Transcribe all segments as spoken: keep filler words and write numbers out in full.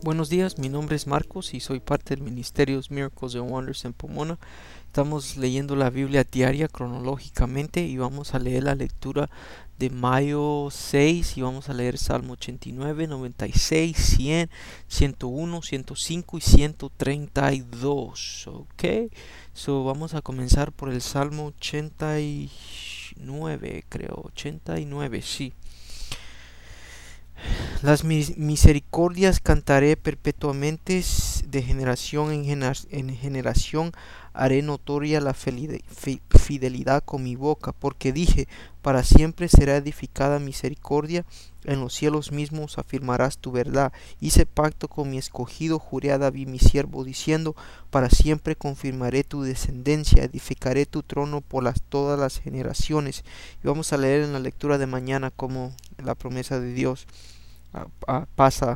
Buenos días, mi nombre es Marcos y soy parte del Ministerio Miracles and Wonders en Pomona. Estamos leyendo la Biblia diaria cronológicamente y vamos a leer la lectura de mayo seis y vamos a leer Salmo ochenta y nueve, noventa y seis, cien, ciento uno, ciento cinco y ciento treinta y dos. Ok, so vamos a comenzar por el Salmo ochenta y nueve, creo, ochenta y nueve, sí. Las mis- misericordias cantaré perpetuamente, de generación en, gener- en generación haré notoria la felide- fi- fidelidad con mi boca, porque dije, para siempre será edificada misericordia, en los cielos mismos afirmarás tu verdad. Hice pacto con mi escogido, juré a David mi siervo, diciendo, para siempre confirmaré tu descendencia, edificaré tu trono por las, todas las generaciones. Y vamos a leer en la lectura de mañana como la promesa de Dios ah, ah, pasa.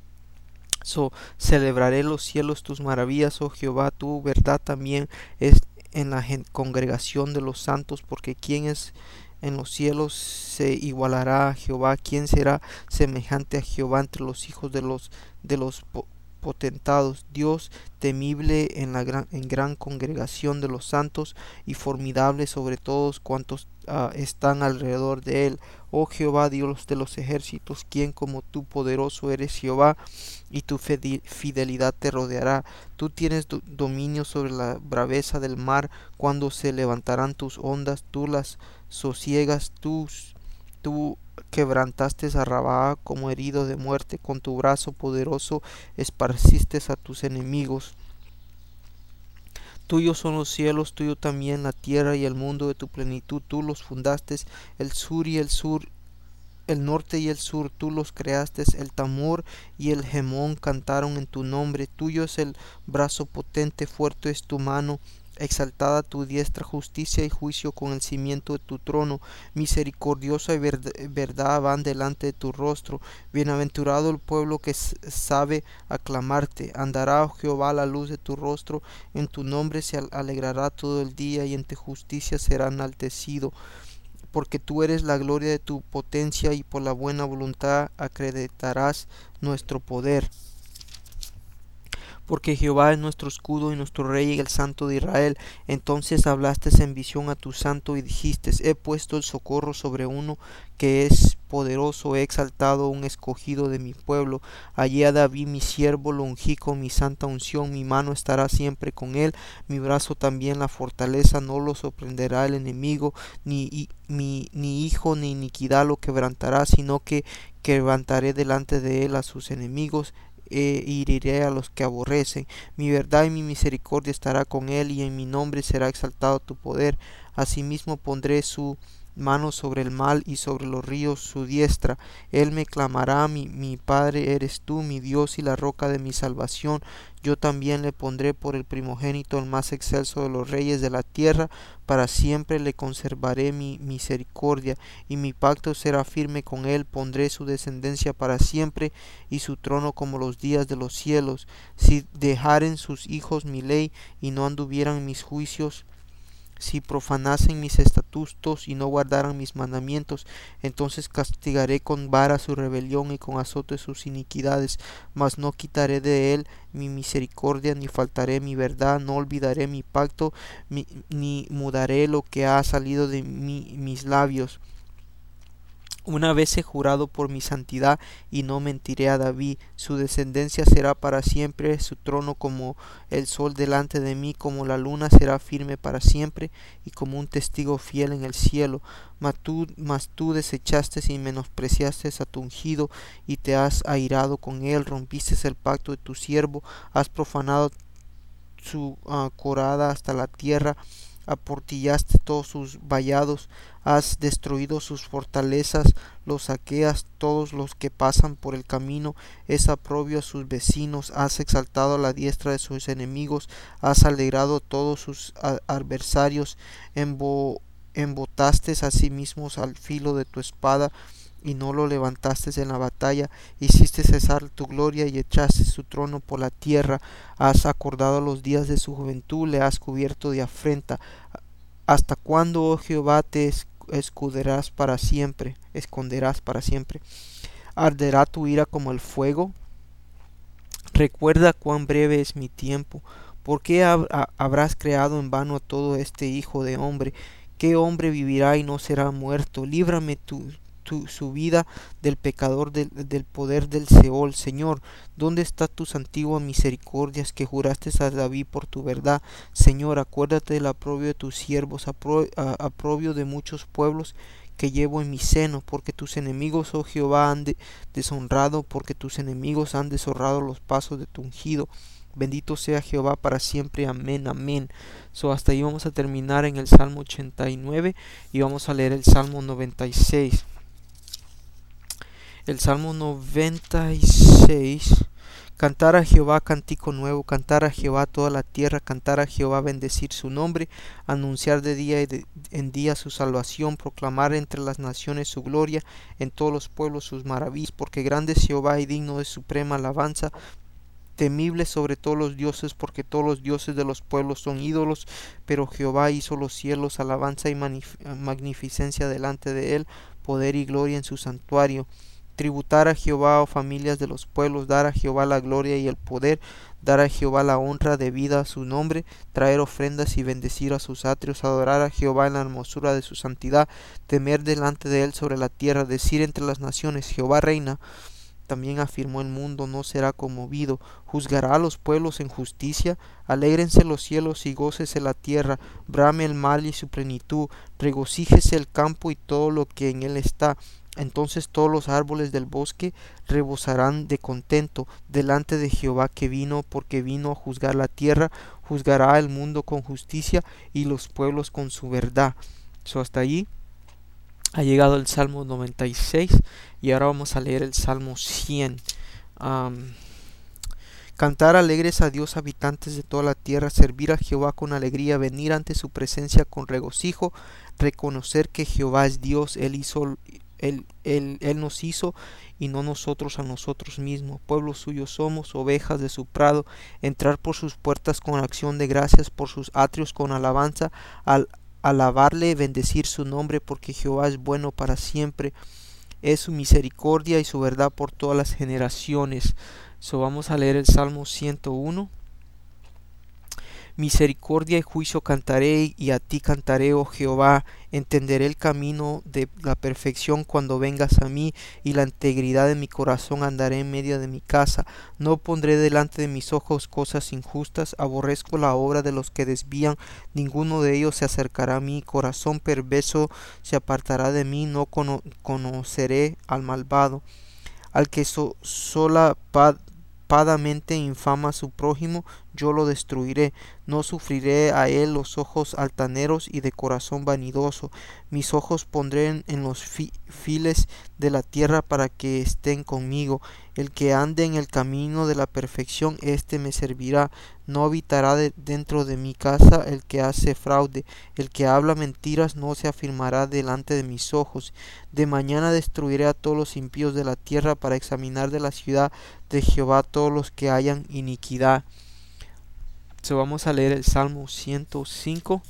So, celebraré los cielos tus maravillas, oh Jehová, tu verdad también es en la gen- congregación de los santos, porque quién es en los cielos se igualará a Jehová, quién será semejante a Jehová entre los hijos de los de los po- potentados. Dios temible en la gran, en gran congregación de los santos y formidable sobre todos cuantos ah, están alrededor de él. Oh Jehová, Dios de los ejércitos, quién como tú poderoso eres, Jehová, y tu fidelidad te rodeará. Tú tienes do- dominio sobre la braveza del mar, cuando se levantarán tus ondas, tú las sosiegas, tú, tú quebrantaste a Rabá como herido de muerte, con tu brazo poderoso esparciste a tus enemigos. Tuyos son los cielos, tuyo también la tierra y el mundo de tu plenitud, tú los fundaste, el sur y el sur el norte y el sur tú los creaste, el Tamor y el Gemón cantaron en tu nombre. Tuyo es el brazo potente, fuerte es tu mano, exaltada tu diestra, justicia y juicio con el cimiento de tu trono. Misericordiosa y verdad van delante de tu rostro. Bienaventurado el pueblo que sabe aclamarte. Andará, oh Jehová, a la luz de tu rostro, en tu nombre se alegrará todo el día y en tu justicia será enaltecido, porque tú eres la gloria de tu potencia y por la buena voluntad acreditarás nuestro poder. Porque Jehová es nuestro escudo y nuestro rey y el santo de Israel. Entonces hablaste en visión a tu santo y dijiste, he puesto el socorro sobre uno que es poderoso, he exaltado un escogido de mi pueblo. Hallé a David mi siervo, lo ungí con mi santa unción, mi mano estará siempre con él, mi brazo también la fortaleza, no lo sorprenderá el enemigo, ni, ni, ni hijo ni iniquidad lo quebrantará, sino que quebrantaré delante de él a sus enemigos, e heriré a los que aborrecen. Mi verdad y mi misericordia estará con él, y en mi nombre será exaltado tu poder. Asimismo pondré su mano sobre el mal y sobre los ríos su diestra. Él me clamará, mi, mi Padre eres tú, mi Dios y la roca de mi salvación. Yo también le pondré por el primogénito, el más excelso de los reyes de la tierra. Para siempre le conservaré mi misericordia, y mi pacto será firme con él. Pondré su descendencia para siempre, y su trono como los días de los cielos. Si dejaren sus hijos mi ley, y no anduvieran mis juicios, si profanasen mis estatutos y no guardaran mis mandamientos, entonces castigaré con vara su rebelión y con azote sus iniquidades, mas no quitaré de él mi misericordia, ni faltaré mi verdad, no olvidaré mi pacto, mi, ni mudaré lo que ha salido de mi, mis labios. Una vez he jurado por mi santidad y no mentiré a David, su descendencia será para siempre, su trono como el sol delante de mí, como la luna será firme para siempre, y como un testigo fiel en el cielo. Mas tú, mas tú desechaste y menospreciaste a tu ungido, y te has airado con él, rompiste el pacto de tu siervo, has profanado su uh, corada hasta la tierra, aportillaste todos sus vallados, has destruido sus fortalezas, los saqueas todos los que pasan por el camino, es aprobio a sus vecinos, has exaltado a la diestra de sus enemigos, has alegrado a todos sus adversarios, embo, embotaste a sí mismos al filo de tu espada, y no lo levantaste en la batalla, hiciste cesar tu gloria y echaste su trono por la tierra, has acordado los días de su juventud, le has cubierto de afrenta. ¿Hasta cuándo, oh Jehová, te esconderás para siempre? Esconderás para siempre. ¿Arderá tu ira como el fuego? Recuerda cuán breve es mi tiempo. ¿Por qué hab- ha- habrás creado en vano a todo este hijo de hombre? ¿Qué hombre vivirá y no será muerto? Líbrame tu, tu- su vida del pecador, del, del poder del Seol. Señor, ¿dónde están tus antiguas misericordias que juraste a David por tu verdad? Señor, acuérdate del aprobio de tus siervos, apro- a- aprobio de muchos pueblos que llevo en mi seno, porque tus enemigos, oh Jehová, han de- deshonrado, porque tus enemigos han deshonrado los pasos de tu ungido. Bendito sea Jehová para siempre. Amén, amén. So, hasta ahí vamos a terminar en el Salmo ochenta y nueve y vamos a leer el Salmo noventa y seis. El Salmo noventa y seis. Cantar a Jehová cántico nuevo, cantar a Jehová toda la tierra, cantar a Jehová, bendecir su nombre, anunciar de día y de, en día su salvación, proclamar entre las naciones su gloria, en todos los pueblos sus maravillas, porque grande es Jehová y digno de suprema alabanza, temible sobre todos los dioses, porque todos los dioses de los pueblos son ídolos, pero Jehová hizo los cielos, alabanza y magnificencia delante de él, poder y gloria en su santuario. Tributar a Jehová, oh familias de los pueblos, dar a Jehová la gloria y el poder, dar a Jehová la honra debida a su nombre, traer ofrendas y bendecir a sus atrios, adorar a Jehová en la hermosura de su santidad, temer delante de él sobre la tierra, decir entre las naciones, Jehová reina. También afirmó el mundo no será conmovido, juzgará a los pueblos en justicia, alégrense los cielos y gócese la tierra, brame el mal y su plenitud, regocíjese el campo y todo lo que en él está. Entonces todos los árboles del bosque rebosarán de contento delante de Jehová que vino, porque vino a juzgar la tierra, juzgará el mundo con justicia y los pueblos con su verdad. So, hasta allí ha llegado el Salmo noventa y seis y ahora vamos a leer el Salmo cien. Um, Cantar alegres a Dios, habitantes de toda la tierra, servir a Jehová con alegría, venir ante su presencia con regocijo, reconocer que Jehová es Dios, Él hizo, Él, Él, Él nos hizo y no nosotros a nosotros mismos. Pueblo suyo somos, ovejas de su prado, entrar por sus puertas con acción de gracias, por sus atrios con alabanza, al alabarle, bendecir su nombre, porque Jehová es bueno para siempre, es su misericordia y su verdad por todas las generaciones. So, vamos a leer el Salmo ciento uno. Misericordia y juicio cantaré, y a ti cantaré, oh Jehová. Entenderé el camino de la perfección cuando vengas a mí, y la integridad de mi corazón andaré en medio de mi casa. No pondré delante de mis ojos cosas injustas, aborrezco la obra de los que desvían, ninguno de ellos se acercará a mí. Corazón perverso se apartará de mí, no cono conoceré al malvado. Al que so solapadamente infama a su prójimo, yo lo destruiré. No sufriré a él los ojos altaneros y de corazón vanidoso. Mis ojos pondré en, en los fi files de la tierra para que estén conmigo. El que ande en el camino de la perfección, éste me servirá. No habitará de, dentro de mi casa el que hace fraude. El que habla mentiras no se afirmará delante de mis ojos. De mañana destruiré a todos los impíos de la tierra, para examinar de la ciudad de Jehová todos los que hayan iniquidad. So, vamos a leer el Salmo ciento cinco.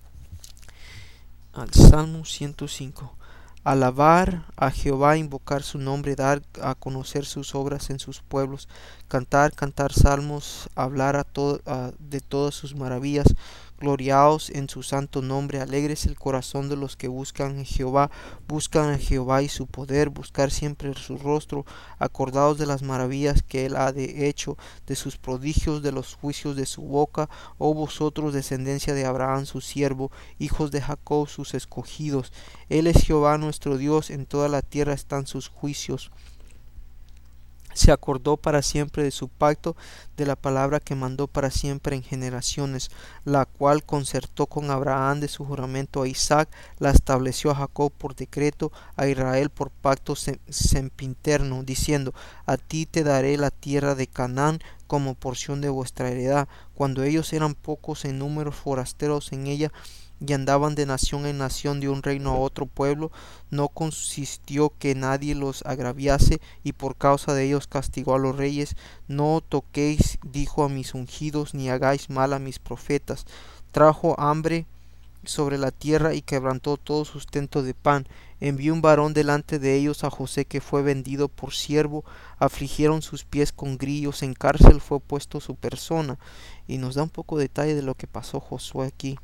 Al Salmo ciento cinco. Alabar a Jehová, invocar su nombre, dar a conocer sus obras en sus pueblos, cantar, cantar salmos, hablar a to a, de todas sus maravillas, gloriaos en su santo nombre, alegres el corazón de los que buscan a Jehová, buscan a Jehová y su poder, buscar siempre su rostro, acordaos de las maravillas que él ha de hecho, de sus prodigios, de los juicios de su boca, oh vosotros descendencia de Abraham su siervo, hijos de Jacob sus escogidos. Él es Jehová nuestro Dios, en toda la tierra están sus juicios. Se acordó para siempre de su pacto, de la palabra que mandó para siempre en generaciones, la cual concertó con Abraham de su juramento a Isaac, la estableció a Jacob por decreto, a Israel por pacto sempiterno, diciendo: a ti te daré la tierra de Canaán como porción de vuestra heredad. Cuando ellos eran pocos en número, forasteros en ella, y andaban de nación en nación, de un reino a otro pueblo, no consistió que nadie los agraviase, y por causa de ellos castigó a los reyes. No toquéis, dijo, a mis ungidos, ni hagáis mal a mis profetas. Trajo hambre sobre la tierra y quebrantó todo sustento de pan. Envió un varón delante de ellos a José, que fue vendido por siervo. Afligieron sus pies con grillos, en cárcel fue puesto su persona. Y nos da un poco de detalle de lo que pasó Josué aquí.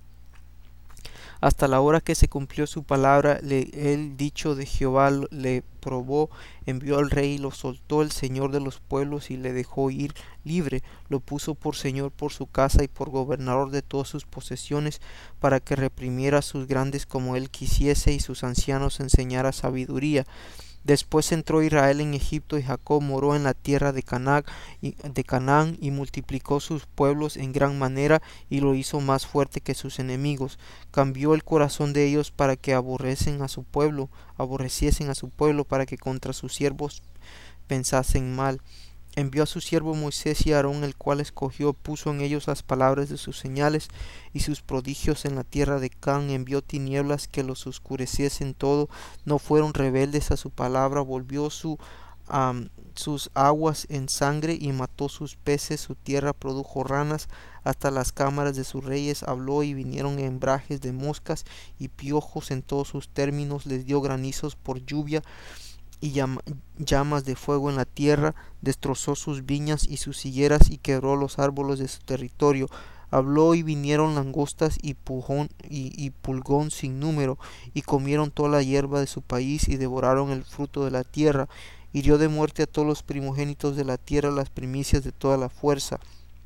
Hasta la hora que se cumplió su palabra, le, el dicho de Jehová le probó, envió al rey y lo soltó el Señor de los pueblos y le dejó ir libre. Lo puso por señor por su casa y por gobernador de todas sus posesiones, para que reprimiera a sus grandes como él quisiese y sus ancianos enseñara sabiduría. Después entró Israel en Egipto, y Jacob moró en la tierra de Canaán, y, de Canaán, y multiplicó sus pueblos en gran manera, y lo hizo más fuerte que sus enemigos. Cambió el corazón de ellos para que aborrecen a su pueblo, aborreciesen a su pueblo, para que contra sus siervos pensasen mal. Envió a su siervo Moisés y Aarón, el cual escogió, puso en ellos las palabras de sus señales y sus prodigios en la tierra de Can. Envió tinieblas que los oscureciesen todo, no fueron rebeldes a su palabra. Volvió su, um, sus aguas en sangre y mató sus peces. Su tierra produjo ranas hasta las cámaras de sus reyes. Habló y vinieron hembrajes de moscas y piojos en todos sus términos. Les dio granizos por lluvia y llamas de fuego en la tierra. Destrozó sus viñas y sus higueras y quebró los árboles de su territorio. Habló y vinieron langostas y, pujón, y, y pulgón sin número, y comieron toda la hierba de su país y devoraron el fruto de la tierra. Hirió de muerte a todos los primogénitos de la tierra, las primicias de toda la fuerza.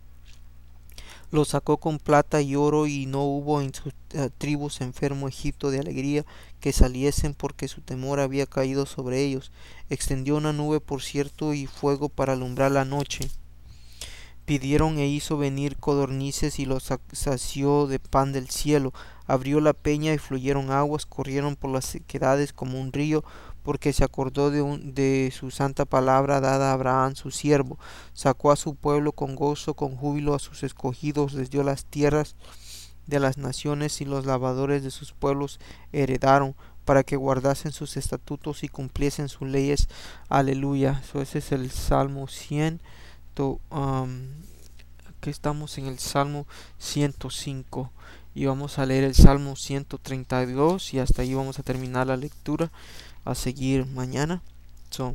Los sacó con plata y oro, y no hubo en sus uh, tribus enfermo Egipto de alegría que saliesen, porque su temor había caído sobre ellos. Extendió una nube por cierto y fuego para alumbrar la noche. Pidieron e hizo venir codornices y los sació de pan del cielo. Abrió la peña y fluyeron aguas, corrieron por las sequedades como un río, porque se acordó de, un, de su santa palabra dada a Abraham su siervo. Sacó a su pueblo con gozo, con júbilo a sus escogidos, les dio las tierras de las naciones, y los lavadores de sus pueblos heredaron, para que guardasen sus estatutos y cumpliesen sus leyes. Aleluya. So, ese es el Salmo cien. To, um, aquí estamos en el Salmo ciento cinco. Y vamos a leer el Salmo ciento treinta y dos, y hasta ahí vamos a terminar la lectura. A seguir mañana. So,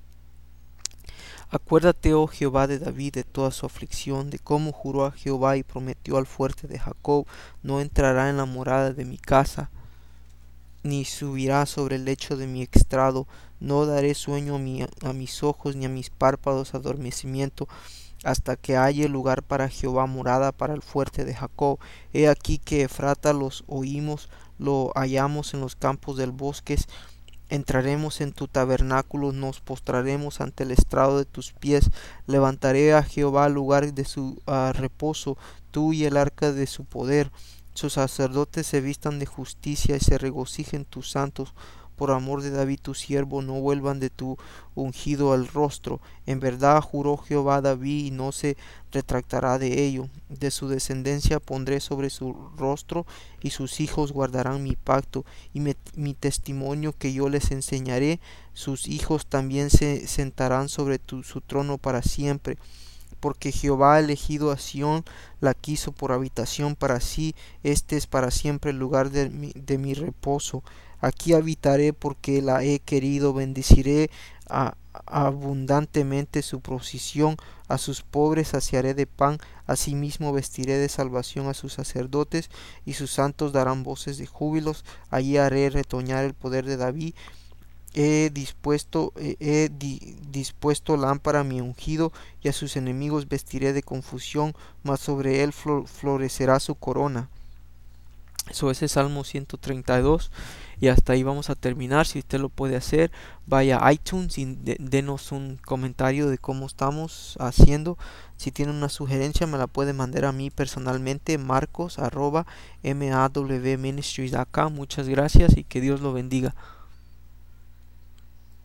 acuérdate, oh Jehová, de David, de toda su aflicción, de cómo juró a Jehová y prometió al fuerte de Jacob: no entrará en la morada de mi casa, ni subirá sobre el lecho de mi estrado. No daré sueño a, mi, a mis ojos, ni a mis párpados adormecimiento, hasta que halle lugar para Jehová, morada para el fuerte de Jacob. He aquí que Efrata los oímos, lo hallamos en los campos del bosque. Entraremos en tu tabernáculo, nos postraremos ante el estrado de tus pies. Levantaré a Jehová lugar de su uh, reposo, tú y el arca de su poder. Sus sacerdotes se vistan de justicia y se regocijen tus santos. Por amor de David tu siervo, no vuelvan de tu ungido el rostro. En verdad juró Jehová a David, y no se retractará de ello. De su descendencia pondré sobre su rostro, y sus hijos guardarán mi pacto y mi, mi testimonio que yo les enseñaré. Sus hijos también se sentarán sobre tu, su trono para siempre. Porque Jehová ha elegido a Sión, la quiso por habitación para sí. Este es para siempre el lugar de mi, de mi reposo. Aquí habitaré porque la he querido. Bendeciré a, abundantemente su provisión. A sus pobres saciaré de pan. Asimismo vestiré de salvación a sus sacerdotes, y sus santos darán voces de júbilos. Allí haré retoñar el poder de David. He dispuesto, he, he di, dispuesto lámpara a mi ungido, y a sus enemigos vestiré de confusión, mas sobre él flor, florecerá su corona. Eso es el Salmo ciento treinta y dos, y hasta ahí vamos a terminar. Si usted lo puede hacer, vaya a iTunes y de, denos un comentario de cómo estamos haciendo. Si tiene una sugerencia, me la puede mandar a mí personalmente, marcos arroba mawministries punto com. Muchas gracias y que Dios lo bendiga.